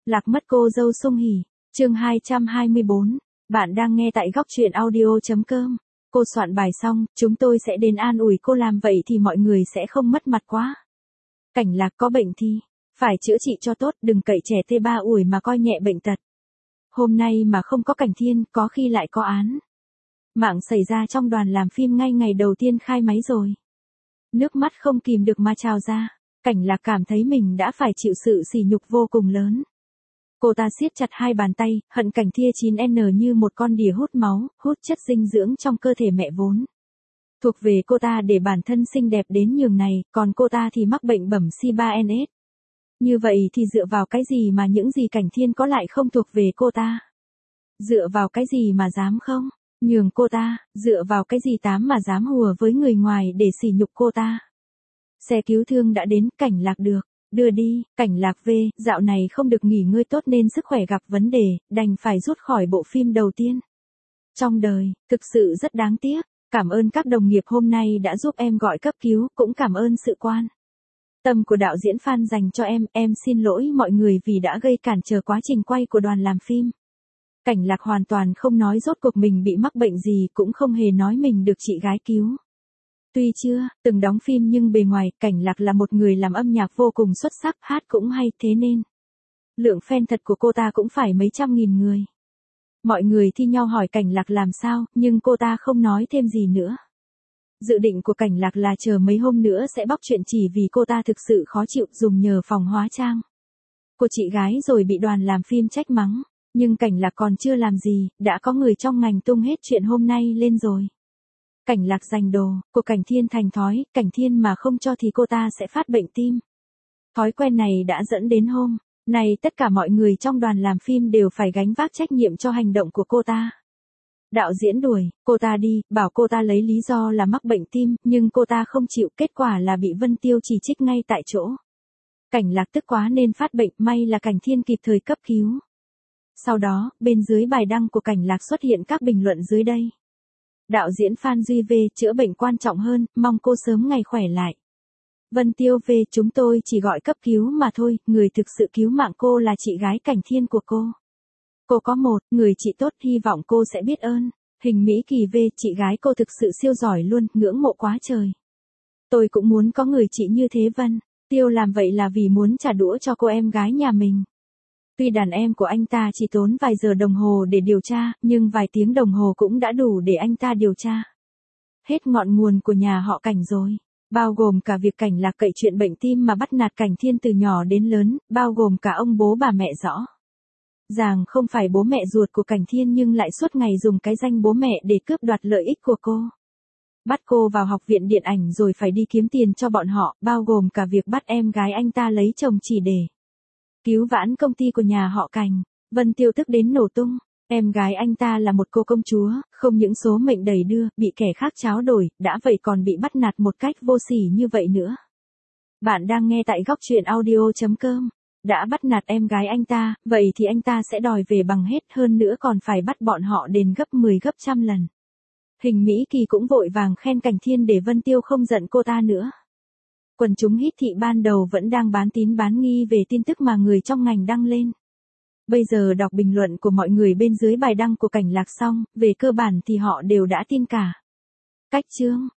Lạc mất cô dâu Sung Hỉ, chương 224. Bạn đang nghe tại góc truyện audio.com. Cô soạn bài xong, chúng tôi sẽ đến an ủi cô, làm vậy thì mọi người sẽ không mất mặt quá. Cảnh Lạc có bệnh thì phải chữa trị cho tốt, đừng cậy trẻ tê ba ủi mà coi nhẹ bệnh tật. Hôm nay mà không có Cảnh Thiên, có khi lại có án mạng xảy ra trong đoàn làm phim ngay ngày đầu tiên khai máy rồi. Nước mắt không kìm được mà trào ra. Cảnh Lạc cảm thấy mình đã phải chịu sự sỉ nhục vô cùng lớn. Cô ta siết chặt hai bàn tay, hận Cảnh Thia 9N như một con đỉa hút máu, hút chất dinh dưỡng trong cơ thể mẹ vốn thuộc về cô ta để bản thân xinh đẹp đến nhường này, còn cô ta thì mắc bệnh bẩm C3NS. Như vậy thì dựa vào cái gì mà những gì Cảnh Thiên có lại không thuộc về cô ta? Dựa vào cái gì mà dám không nhường cô ta? Dựa vào cái gì mà dám hùa với người ngoài để sỉ nhục cô ta? Xe cứu thương đã đến, Cảnh Lạc được đưa đi. Cảnh Lạc về, dạo này không được nghỉ ngơi tốt nên sức khỏe gặp vấn đề, đành phải rút khỏi bộ phim đầu tiên trong đời. Thực sự rất đáng tiếc. Cảm ơn các đồng nghiệp hôm nay đã giúp em gọi cấp cứu, cũng cảm ơn sự quan tâm của đạo diễn Phan dành cho em xin lỗi mọi người vì đã gây cản trở quá trình quay của đoàn làm phim. Cảnh Lạc hoàn toàn không nói rốt cuộc mình bị mắc bệnh gì, cũng không hề nói mình được chị gái cứu. Tuy chưa từng đóng phim nhưng bề ngoài, Cảnh Lạc là một người làm âm nhạc vô cùng xuất sắc, hát cũng hay, thế nên lượng fan thật của cô ta cũng phải mấy trăm nghìn người. Mọi người thi nhau hỏi Cảnh Lạc làm sao, nhưng cô ta không nói thêm gì nữa. Dự định của Cảnh Lạc là chờ mấy hôm nữa sẽ bóc chuyện, chỉ vì cô ta thực sự khó chịu dùng nhờ phòng hóa trang của chị gái rồi bị đoàn làm phim trách mắng. Nhưng Cảnh Lạc còn chưa làm gì, đã có người trong ngành tung hết chuyện hôm nay lên rồi. Cảnh Lạc giành đồ của Cảnh Thiên thành thói, Cảnh Thiên mà không cho thì cô ta sẽ phát bệnh tim. Thói quen này đã dẫn đến hôm nay tất cả mọi người trong đoàn làm phim đều phải gánh vác trách nhiệm cho hành động của cô ta. Đạo diễn đuổi cô ta đi, bảo cô ta lấy lý do là mắc bệnh tim, nhưng cô ta không chịu, kết quả là bị Vân Tiêu chỉ trích ngay tại chỗ. Cảnh Lạc tức quá nên phát bệnh, may là Cảnh Thiên kịp thời cấp cứu. Sau đó, bên dưới bài đăng của Cảnh Lạc xuất hiện các bình luận dưới đây. Đạo diễn Phan Duy V, chữa bệnh quan trọng hơn, mong cô sớm ngày khỏe lại. Vân Tiêu V, chúng tôi chỉ gọi cấp cứu mà thôi, người thực sự cứu mạng cô là chị gái Cảnh Thiên của cô. Cô có một người chị tốt, hy vọng cô sẽ biết ơn. Hình Mỹ Kỳ V, chị gái cô thực sự siêu giỏi luôn, ngưỡng mộ quá trời. Tôi cũng muốn có người chị như thế. Vân Tiêu làm vậy là vì muốn trả đũa cho cô em gái nhà mình. Tuy đàn em của anh ta chỉ tốn vài giờ đồng hồ để điều tra, nhưng vài tiếng đồng hồ cũng đã đủ để anh ta điều tra hết ngọn nguồn của nhà họ Cảnh rồi. Bao gồm cả việc Cảnh Lạc cậy chuyện bệnh tim mà bắt nạt Cảnh Thiên từ nhỏ đến lớn, bao gồm cả ông bố bà mẹ rõ ràng không phải bố mẹ ruột của Cảnh Thiên nhưng lại suốt ngày dùng cái danh bố mẹ để cướp đoạt lợi ích của cô. Bắt cô vào học viện điện ảnh rồi phải đi kiếm tiền cho bọn họ, bao gồm cả việc bắt em gái anh ta lấy chồng chỉ để cứu vãn công ty của nhà họ Cảnh. Vân Tiêu tức đến nổ tung. Em gái anh ta là một cô công chúa, không những số mệnh đầy đưa, bị kẻ khác tráo đổi, đã vậy còn bị bắt nạt một cách vô sỉ như vậy nữa. Bạn đang nghe tại góc truyện audio.com. Đã bắt nạt em gái anh ta, vậy thì anh ta sẽ đòi về bằng hết, hơn nữa còn phải bắt bọn họ đền gấp 10 gấp trăm lần. Hình Mỹ Kỳ cũng vội vàng khen Cảnh Thiên để Vân Tiêu không giận cô ta nữa. Quần chúng hít thị ban đầu vẫn đang bán tín bán nghi về tin tức mà người trong ngành đăng lên. Bây giờ đọc bình luận của mọi người bên dưới bài đăng của Cảnh Lạc xong, về cơ bản thì họ đều đã tin cả. Cách chương